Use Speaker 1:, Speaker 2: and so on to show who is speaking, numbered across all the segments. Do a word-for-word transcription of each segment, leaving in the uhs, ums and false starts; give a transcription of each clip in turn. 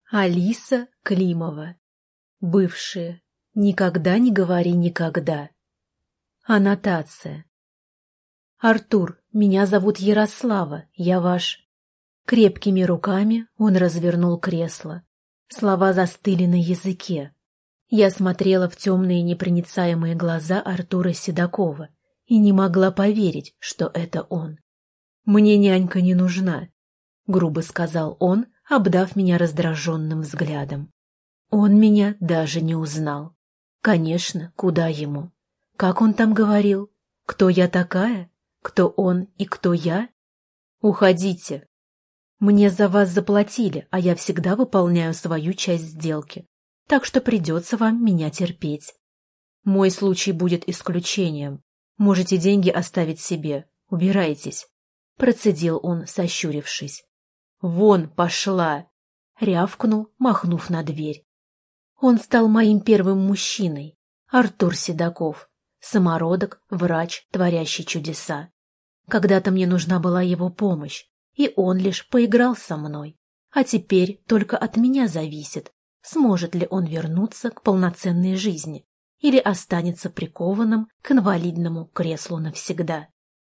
Speaker 1: Алиса Климова. Бывшие. Никогда не говори никогда. Аннотация. Артур, меня зовут Ярослава, я ваш. Крепкими руками он развернул кресло. Слова застыли на языке. Я смотрела в темные непроницаемые глаза Артура Седокова и не могла поверить, что это он. «Мне нянька не нужна», — грубо сказал он, обдав меня раздраженным взглядом. Он меня даже не узнал. Конечно, куда ему? Как он там говорил? Кто я такая? Кто он и кто я? Уходите. Мне за вас заплатили, а я всегда выполняю свою часть сделки, так что придется вам меня терпеть. Мой случай будет исключением. Можете деньги оставить себе. Убирайтесь. Процедил он, сощурившись. «Вон пошла!» — рявкнул, махнув на дверь. Он стал моим первым мужчиной, Артур Седоков, самородок, врач, творящий чудеса. Когда-то мне нужна была его помощь, и он лишь поиграл со мной. А теперь только от меня зависит, сможет ли он вернуться к полноценной жизни или останется прикованным к инвалидному креслу навсегда.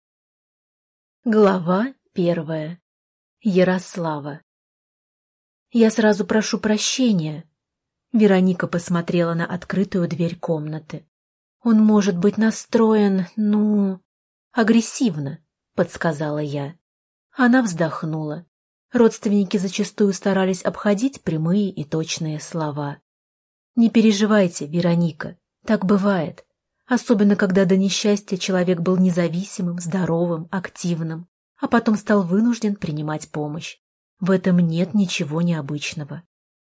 Speaker 1: Глава первая. Ярослава. «Я сразу прошу прощения». Вероника посмотрела на открытую дверь комнаты. «Он может быть настроен, ну, агрессивно», — подсказала я. Она вздохнула. Родственники зачастую старались обходить прямые и точные слова. «Не переживайте, Вероника, так бывает, особенно когда до несчастья человек был независимым, здоровым, активным, а потом стал вынужден принимать помощь. В этом нет ничего необычного.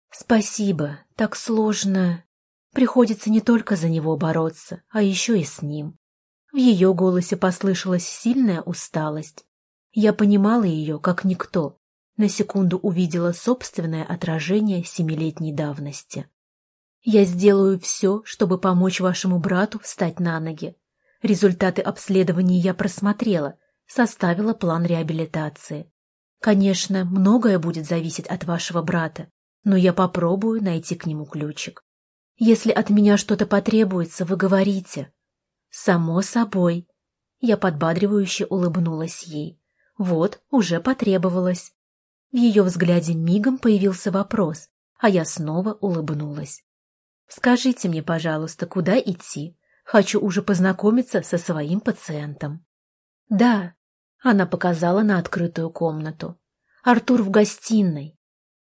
Speaker 1: Спасибо, так сложно. Приходится не только за него бороться, а еще и с ним». В ее голосе послышалась сильная усталость. Я понимала ее, как никто. На секунду увидела собственное отражение семилетней давности. «Я сделаю все, чтобы помочь вашему брату встать на ноги. Результаты обследований я просмотрела, составила план реабилитации. Конечно, многое будет зависеть от вашего брата, но я попробую найти к нему ключик. Если от меня что-то потребуется, вы говорите». «Само собой». Я подбадривающе улыбнулась ей. Вот, уже потребовалось. В ее взгляде мигом появился вопрос, а я снова улыбнулась. «Скажите мне, пожалуйста, куда идти? Хочу уже познакомиться со своим пациентом». «Да», — она показала на открытую комнату. «Артур в гостиной».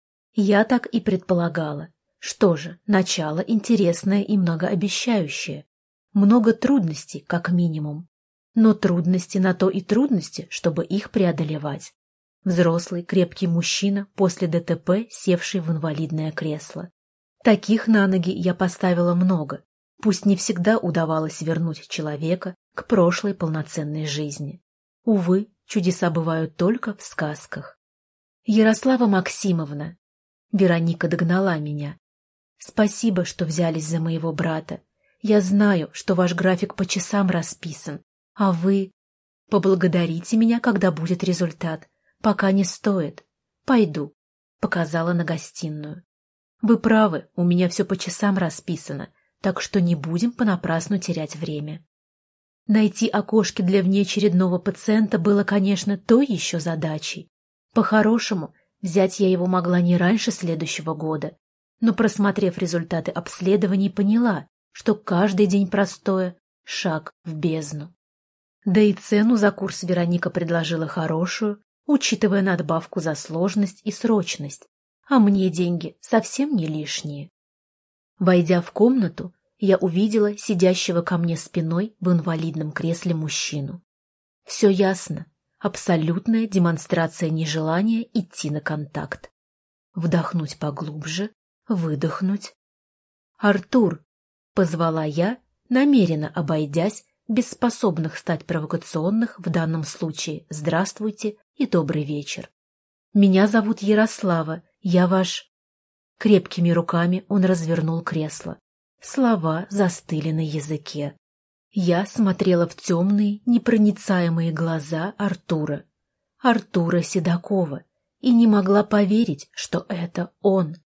Speaker 1: Я так и предполагала. Что же, начало интересное и многообещающее. Много трудностей, как минимум. Но трудности на то и трудности, чтобы их преодолевать. Взрослый, крепкий мужчина после ДТП, севший в инвалидное кресло. Таких на ноги я поставила много. Пусть не всегда удавалось вернуть человека к прошлой полноценной жизни. Увы, чудеса бывают только в сказках. «Ярослава Максимовна», Вероника догнала меня. «Спасибо, что взялись за моего брата. Я знаю, что ваш график по часам расписан, а вы... Поблагодарите меня, когда будет результат. Пока не стоит. Пойду», — показала на гостиную. «Вы правы, у меня все по часам расписано, так что не будем понапрасну терять время». Найти окошки для внеочередного пациента было, конечно, той еще задачей. По-хорошему, взять я его могла не раньше следующего года, но, просмотрев результаты обследований, поняла, что каждый день простое — шаг в бездну. Да и цену за курс Вероника предложила хорошую, учитывая надбавку за сложность и срочность, а мне деньги совсем не лишние. Войдя в комнату, я увидела сидящего ко мне спиной в инвалидном кресле мужчину. Все ясно. Абсолютная демонстрация нежелания идти на контакт. Вдохнуть поглубже, выдохнуть. «Артур!» — позвала я, намеренно обойдясь без способных стать провокационных в данном случае «здравствуйте» и «добрый вечер». «Меня зовут Ярослава, я ваш...» Крепкими руками он развернул кресло. Слова застыли на языке. Я смотрела в темные, непроницаемые глаза Артура, Артура Седокова, и не могла поверить, что это он.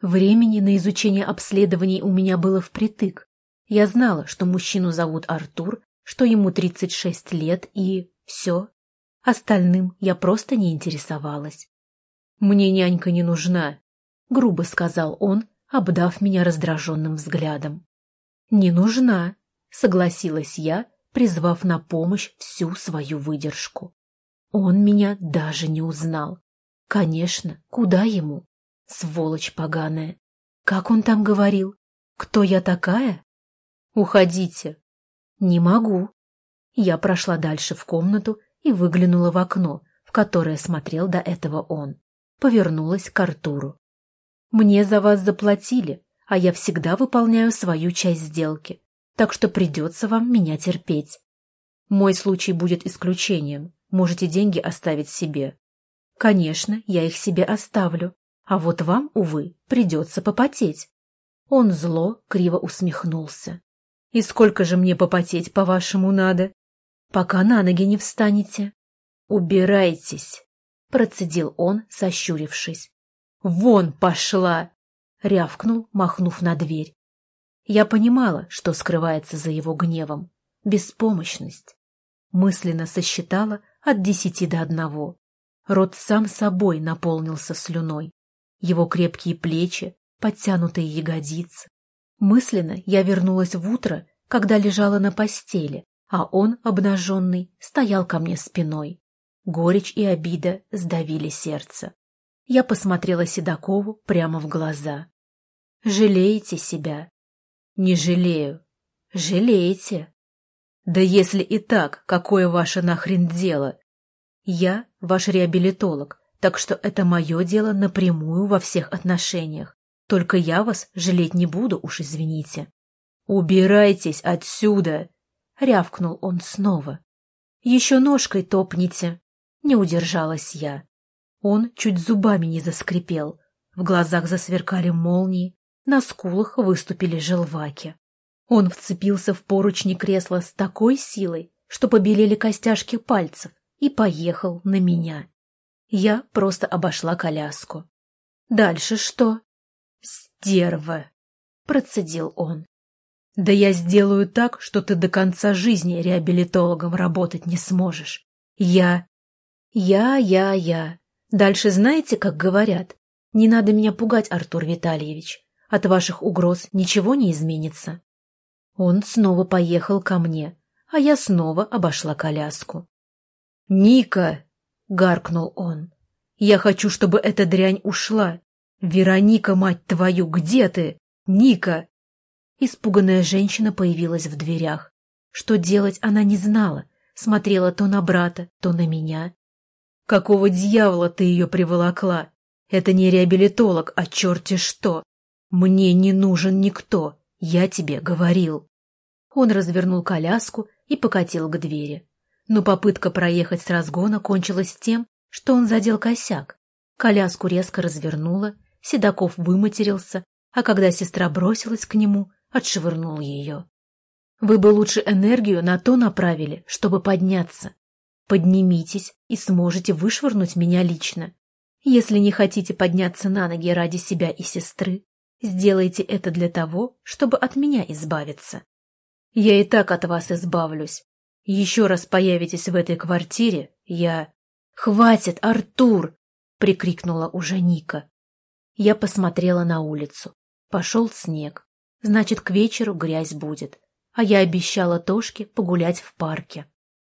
Speaker 1: Времени на изучение обследований у меня было впритык. Я знала, что мужчину зовут Артур, что ему тридцать шесть лет и все. Остальным я просто не интересовалась. «Мне нянька не нужна», — грубо сказал он, обдав меня раздраженным взглядом. «Не нужна», — согласилась я, призвав на помощь всю свою выдержку. Он меня даже не узнал. Конечно, куда ему? Сволочь поганая. Как он там говорил? Кто я такая? Уходите. Не могу. Я прошла дальше в комнату и выглянула в окно, в которое смотрел до этого он. Повернулась к Артуру. Мне за вас заплатили, а я всегда выполняю свою часть сделки, так что придется вам меня терпеть. Мой случай будет исключением, можете деньги оставить себе. Конечно, я их себе оставлю, а вот вам, увы, придется попотеть. Он зло, криво усмехнулся. И сколько же мне попотеть, по-вашему, надо? Пока на ноги не встанете. Убирайтесь, процедил он, сощурившись. Вон пошла! Рявкнул, махнув на дверь. Я понимала, что скрывается за его гневом. Беспомощность. Мысленно сосчитала от десяти до одного. Рот сам собой наполнился слюной. Его крепкие плечи, подтянутые ягодицы. Мысленно я вернулась в утро, когда лежала на постели, а он, обнаженный, стоял ко мне спиной. Горечь и обида сдавили сердце. Я посмотрела Седокову прямо в глаза. «Жалеете себя?» «Не жалею». «Жалеете?» «Да если и так, какое ваше нахрен дело? Я ваш реабилитолог, так что это мое дело напрямую во всех отношениях. Только я вас жалеть не буду, уж извините». «Убирайтесь отсюда!» — рявкнул он снова. «Еще ножкой топните!» — не удержалась я. Он чуть зубами не заскрипел, в глазах засверкали молнии, на скулах выступили желваки. Он вцепился в поручни кресла с такой силой, что побелели костяшки пальцев, и поехал на меня. Я просто обошла коляску. «Дальше что?» «Стерва!» — процедил он. «Да я сделаю так, что ты до конца жизни реабилитологом работать не сможешь. Я...» «Я, я, я. Дальше знаете, как говорят? Не надо меня пугать, Артур Витальевич. От ваших угроз ничего не изменится». Он снова поехал ко мне, а я снова обошла коляску. «Ника!» — гаркнул он. «Я хочу, чтобы эта дрянь ушла. Вероника, мать твою, где ты? Ника!» Испуганная женщина появилась в дверях. Что делать она не знала, смотрела то на брата, то на меня. «Какого дьявола ты ее приволокла? Это не реабилитолог, а черти что! Мне не нужен никто, я тебе говорил!» Он развернул коляску и покатил к двери. Но попытка проехать с разгона кончилась тем, что он задел косяк. Коляску резко развернула, Седоков выматерился, а когда сестра бросилась к нему, отшвырнул ее. «Вы бы лучше энергию на то направили, чтобы подняться. Поднимитесь и сможете вышвырнуть меня лично. Если не хотите подняться на ноги ради себя и сестры, сделайте это для того, чтобы от меня избавиться. Я и так от вас избавлюсь. Еще раз появитесь в этой квартире, я...» «Хватит, Артур!» — прикрикнула уже Ника. Я посмотрела на улицу. Пошел снег. Значит, к вечеру грязь будет. А я обещала Тошке погулять в парке.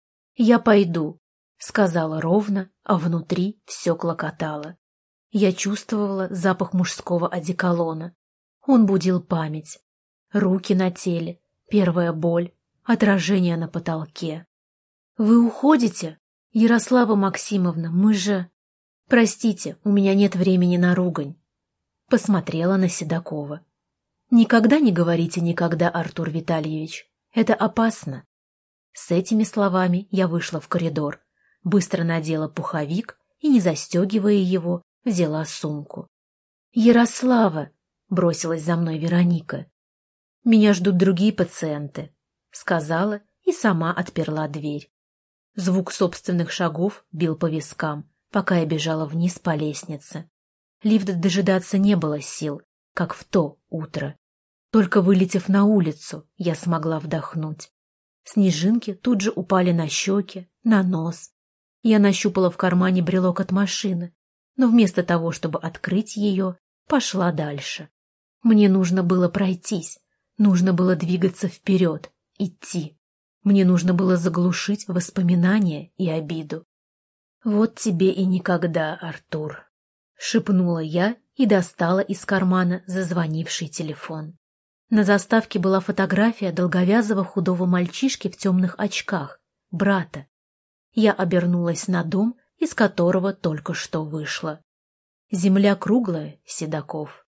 Speaker 1: «Я пойду», — сказала ровно, а внутри все клокотало. Я чувствовала запах мужского одеколона. Он будил память. Руки на теле, первая боль, отражение на потолке. «Вы уходите? Ярослава Максимовна, мы же...» «Простите, у меня нет времени на ругань». Посмотрела на Седокова. «Никогда не говорите никогда, Артур Витальевич. Это опасно». С этими словами я вышла в коридор, быстро надела пуховик и, не застегивая его, взяла сумку. «Ярослава!» — бросилась за мной Вероника. «Меня ждут другие пациенты», — сказала и сама отперла дверь. Звук собственных шагов бил по вискам, пока я бежала вниз по лестнице. Лифта дожидаться не было сил, как в то утро. Только вылетев на улицу, я смогла вдохнуть. Снежинки тут же упали на щеки, на нос. Я нащупала в кармане брелок от машины, но вместо того, чтобы открыть ее, пошла дальше. Мне нужно было пройтись, нужно было двигаться вперед, идти. Мне нужно было заглушить воспоминания и обиду. «Вот тебе и никогда, Артур», — шепнула я и достала из кармана зазвонивший телефон. На заставке была фотография долговязого худого мальчишки в темных очках, брата. Я обернулась на дом, из которого только что вышла. Земля круглая, Седаков.